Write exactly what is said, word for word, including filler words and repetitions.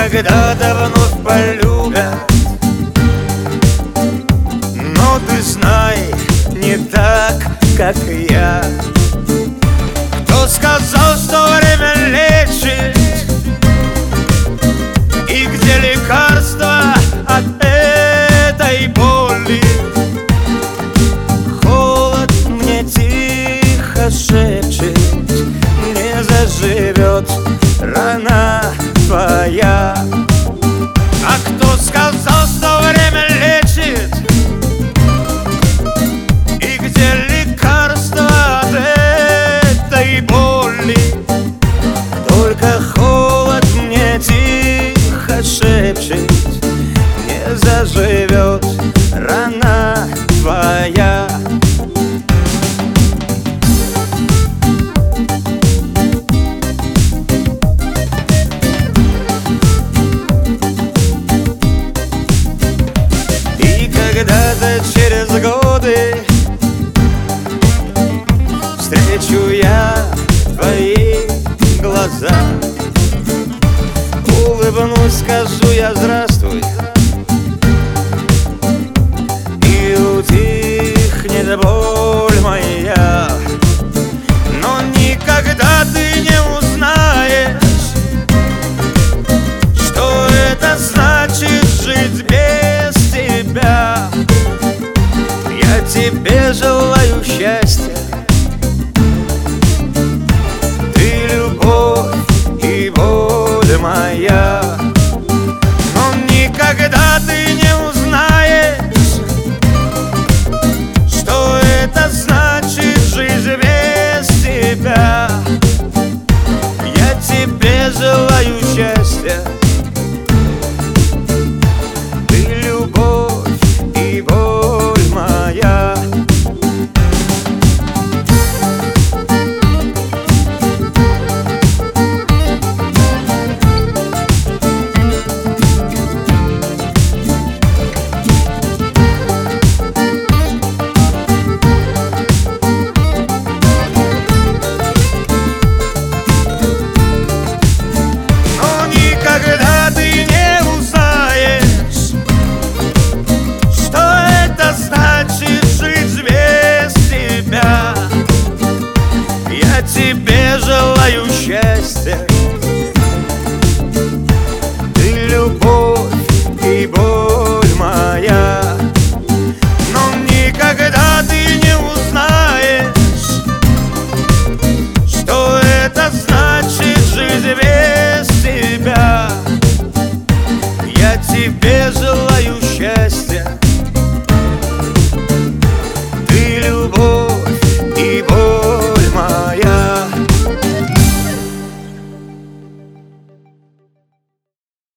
когда-то вновь полюбят. Но ты знай, не так, как и я. Кто сказал, что время лечит? И где лекарство от этой боли? Холод мне тихо шепчет: не заживет рана твоя. А кто сказал, что время лечит? И где лекарство от этой боли? Только холод мне тихо шепчет: не заживет рана твоя. Когда-то через годы встречу я твои глаза, улыбнусь, скажу я здравствуй, и утихнет боль моя. Но никогда ты не узнаешь, что это значит жить без тебя. Я тебе желаю счастья, ты любовь и боль моя. Но никогда ты не узнаешь, что это значит жить без тебя. Я тебе желаю счастья, ты любовь и боль моя. Но никогда ты не узнаешь, что это значит жить без тебя. Я тебе желаю счастья, ты любовь и боль.